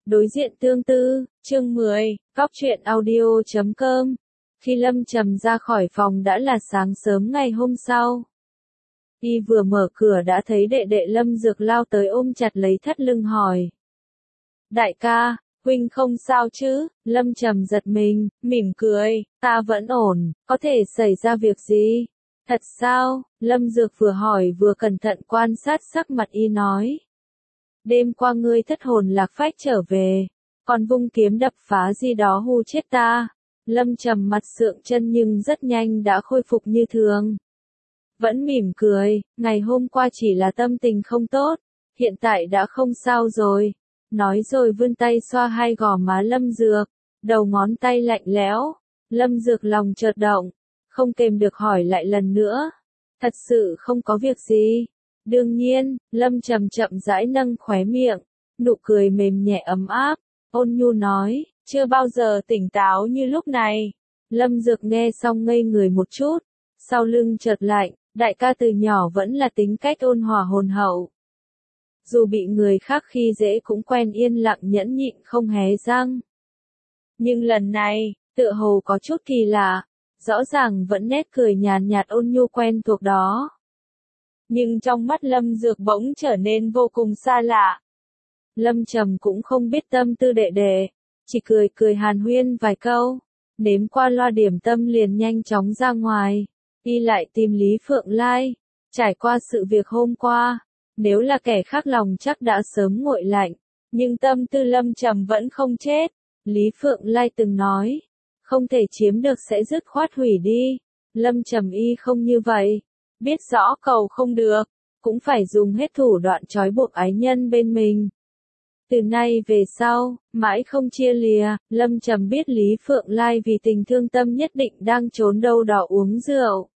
Đối diện tương tư, chương 10, Góc truyện audio.com. Khi Lâm Trầm ra khỏi phòng đã là sáng sớm ngày hôm sau. Y vừa mở cửa đã thấy đệ đệ Lâm Dược lao tới ôm chặt lấy thắt lưng hỏi. Đại ca, huynh không sao chứ? Lâm Trầm giật mình, mỉm cười, ta vẫn ổn, có thể xảy ra việc gì? Thật sao? Lâm Dược vừa hỏi vừa cẩn thận quan sát sắc mặt Y nói. Đêm qua ngươi thất hồn lạc phách trở về, còn vung kiếm đập phá gì đó hù chết ta. Lâm Trầm mặt sượng chân nhưng rất nhanh đã khôi phục như thường. Vẫn mỉm cười, ngày hôm qua chỉ là tâm tình không tốt, hiện tại đã không sao rồi. Nói rồi vươn tay xoa hai gò má Lâm Dược, đầu ngón tay lạnh lẽo. Lâm Dược lòng chợt động, không kềm được hỏi lại lần nữa. Thật sự không có việc gì. Đương nhiên, Lâm Trầm chậm rãi nâng khóe miệng, nụ cười mềm nhẹ ấm áp, ôn nhu nói, chưa bao giờ tỉnh táo như lúc này. Lâm Dược nghe xong ngây người một chút, sau lưng chợt lạnh, đại ca từ nhỏ vẫn là tính cách ôn hòa hồn hậu. Dù bị người khác khi dễ cũng quen yên lặng nhẫn nhịn không hé răng. Nhưng lần này, tựa hồ có chút kỳ lạ, rõ ràng vẫn nét cười nhàn nhạt ôn nhu quen thuộc đó. Nhưng trong mắt Lâm Dược bỗng trở nên vô cùng xa lạ. Lâm Trầm cũng không biết tâm tư đệ đệ, chỉ cười cười hàn huyên vài câu, nếm qua loa điểm tâm liền nhanh chóng ra ngoài, đi lại tìm Lý Phượng Lai. Trải qua sự việc hôm qua, nếu là kẻ khác lòng chắc đã sớm nguội lạnh, nhưng tâm tư Lâm Trầm vẫn không chết. Lý Phượng Lai từng nói, không thể chiếm được sẽ dứt khoát hủy đi. Lâm Trầm y không như vậy. Biết rõ cầu không được, cũng phải dùng hết thủ đoạn trói buộc ái nhân bên mình. Từ nay về sau, mãi không chia lìa, Lâm Trầm biết Lý Phượng Lai vì tình thương tâm nhất định đang trốn đâu đó uống rượu.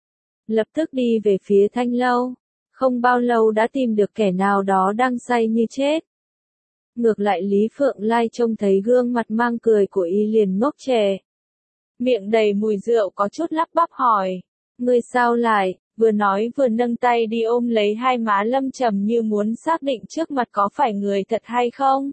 Lập tức đi về phía Thanh Lâu, không bao lâu đã tìm được kẻ nào đó đang say như chết. Ngược lại Lý Phượng Lai trông thấy gương mặt mang cười của Y liền ngốc trệ. Miệng đầy mùi rượu có chút lắp bắp hỏi, ngươi sao lại? Vừa nói vừa nâng tay đi ôm lấy hai má Lâm Trầm như muốn xác định trước mặt có phải người thật hay không.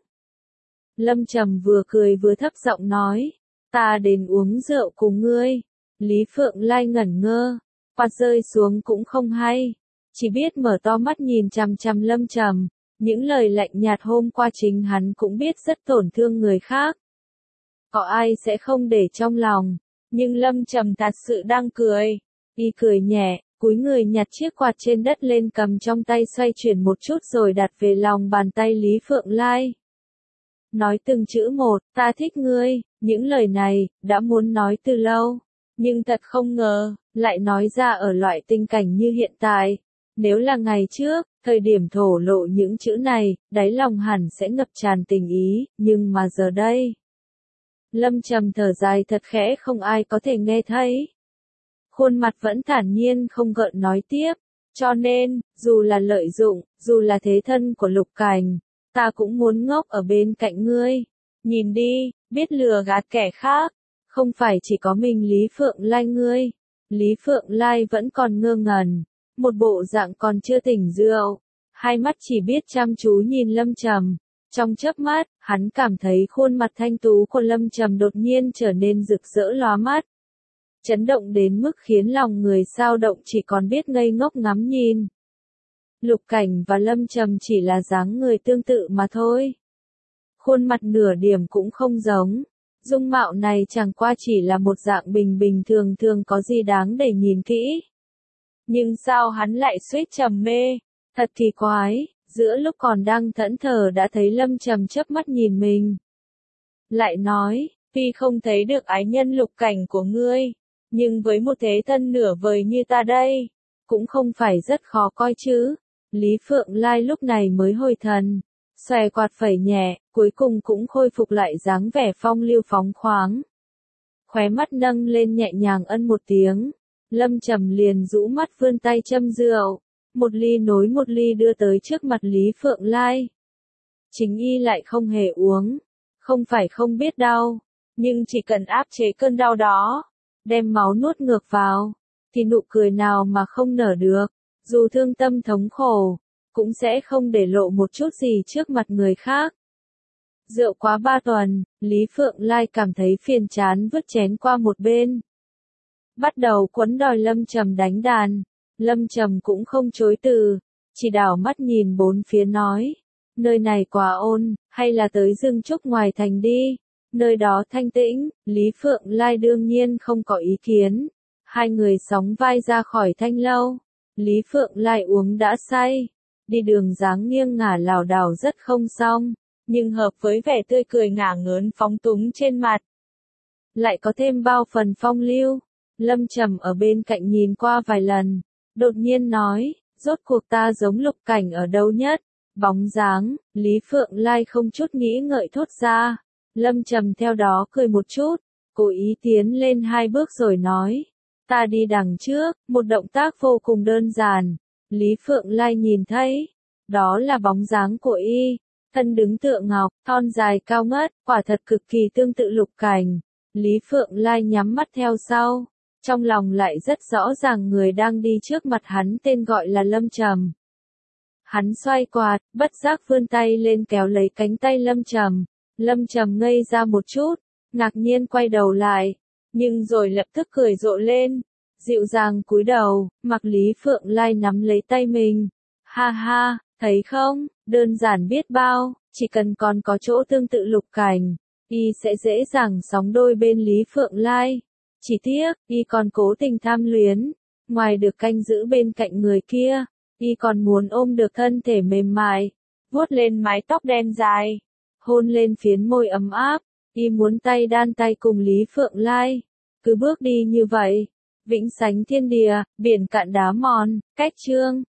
Lâm Trầm vừa cười vừa thấp giọng nói, ta đến uống rượu cùng ngươi. Lý Phượng Lai ngẩn ngơ, quạt rơi xuống cũng không hay, chỉ biết mở to mắt nhìn chằm chằm Lâm Trầm. Những lời lạnh nhạt hôm qua chính hắn cũng biết rất tổn thương người khác. Có ai sẽ không để trong lòng, nhưng Lâm Trầm thật sự đang cười. Y cười nhẹ, cúi người nhặt chiếc quạt trên đất lên cầm trong tay xoay chuyển một chút rồi đặt về lòng bàn tay Lý Phượng Lai. Nói từng chữ một, ta thích ngươi, những lời này, đã muốn nói từ lâu. Nhưng thật không ngờ, lại nói ra ở loại tình cảnh như hiện tại. Nếu là ngày trước, thời điểm thổ lộ những chữ này, đáy lòng hẳn sẽ ngập tràn tình ý, nhưng mà giờ đây. Lâm Trầm thở dài thật khẽ không ai có thể nghe thấy. Khuôn mặt vẫn thản nhiên không gợn nói tiếp, cho nên, dù là lợi dụng, dù là thế thân của Lục Cảnh, ta cũng muốn ngốc ở bên cạnh ngươi. Nhìn đi, biết lừa gạt kẻ khác, không phải chỉ có mình Lý Phượng Lai ngươi. Lý Phượng Lai vẫn còn ngơ ngẩn, một bộ dạng còn chưa tỉnh rượu, hai mắt chỉ biết chăm chú nhìn Lâm Trầm. Trong chớp mắt, hắn cảm thấy khuôn mặt thanh tú của Lâm Trầm đột nhiên trở nên rực rỡ lóa mắt. Chấn động đến mức khiến lòng người xao động chỉ còn biết ngây ngốc ngắm nhìn. Lục Cảnh và Lâm Trầm chỉ là dáng người tương tự mà thôi. Khuôn mặt nửa điểm cũng không giống. Dung mạo này chẳng qua chỉ là một dạng bình bình thường thường có gì đáng để nhìn kỹ. Nhưng sao hắn lại suýt trầm mê? Thật kỳ quái, giữa lúc còn đang thẫn thờ đã thấy Lâm Trầm chớp mắt nhìn mình. Lại nói, tuy không thấy được ái nhân Lục Cảnh của ngươi, nhưng với một thế thân nửa vời như ta đây, cũng không phải rất khó coi chứ. Lý Phượng Lai lúc này mới hồi thần, xòe quạt phẩy nhẹ, cuối cùng cũng khôi phục lại dáng vẻ phong lưu phóng khoáng. Khóe mắt nâng lên nhẹ nhàng ân một tiếng, Lâm Trầm liền rũ mắt vươn tay châm rượu, một ly nối một ly đưa tới trước mặt Lý Phượng Lai. Chính Y lại không hề uống, không phải không biết đau, nhưng chỉ cần áp chế cơn đau đó, đem máu nuốt ngược vào, thì nụ cười nào mà không nở được, dù thương tâm thống khổ, cũng sẽ không để lộ một chút gì trước mặt người khác. Rượu quá 3 tuần, Lý Phượng Lai cảm thấy phiền chán vứt chén qua một bên. Bắt đầu quấn đòi Lâm Trầm đánh đàn. Lâm Trầm cũng không chối từ, chỉ đảo mắt nhìn bốn phía nói. Nơi này quá ôn, hay là tới rừng trúc ngoài thành đi. Nơi đó thanh tĩnh, Lý Phượng Lai đương nhiên không có ý kiến. Hai người sóng vai ra khỏi thanh lâu. Lý Phượng Lai uống đã say. Đi đường dáng nghiêng ngả lảo đảo rất không xong, nhưng hợp với vẻ tươi cười ngả ngớn phóng túng trên mặt. Lại có thêm bao phần phong lưu. Lâm Trầm ở bên cạnh nhìn qua vài lần, đột nhiên nói, rốt cuộc ta giống Lục Cảnh ở đâu nhất? Bóng dáng, Lý Phượng Lai không chút nghĩ ngợi thốt ra. Lâm Trầm theo đó cười một chút, cố ý tiến lên 2 bước rồi nói, ta đi đằng trước, một động tác vô cùng đơn giản. Lý Phượng Lai nhìn thấy, đó là bóng dáng của y, thân đứng tựa ngọc, thon dài cao ngất, quả thật cực kỳ tương tự Lục Cảnh. Lý Phượng Lai nhắm mắt theo sau, trong lòng lại rất rõ ràng người đang đi trước mặt hắn tên gọi là Lâm Trầm. Hắn xoay quạt, bất giác vươn tay lên kéo lấy cánh tay Lâm Trầm. Lâm Trầm ngây ra một chút, ngạc nhiên quay đầu lại, nhưng rồi lập tức cười rộ lên, dịu dàng cúi đầu, mặc Lý Phượng Lai nắm lấy tay mình. Ha ha, thấy không, đơn giản biết bao, chỉ cần còn có chỗ tương tự Lục Cảnh, y sẽ dễ dàng sóng đôi bên Lý Phượng Lai. Chỉ tiếc, y còn cố tình tham luyến, ngoài được canh giữ bên cạnh người kia, y còn muốn ôm được thân thể mềm mại, vuốt lên mái tóc đen dài, hôn lên phiến môi ấm áp, y muốn tay đan tay cùng Lý Phượng Lai. Cứ bước đi như vậy, vĩnh sánh thiên địa, biển cạn đá mòn, cách chương.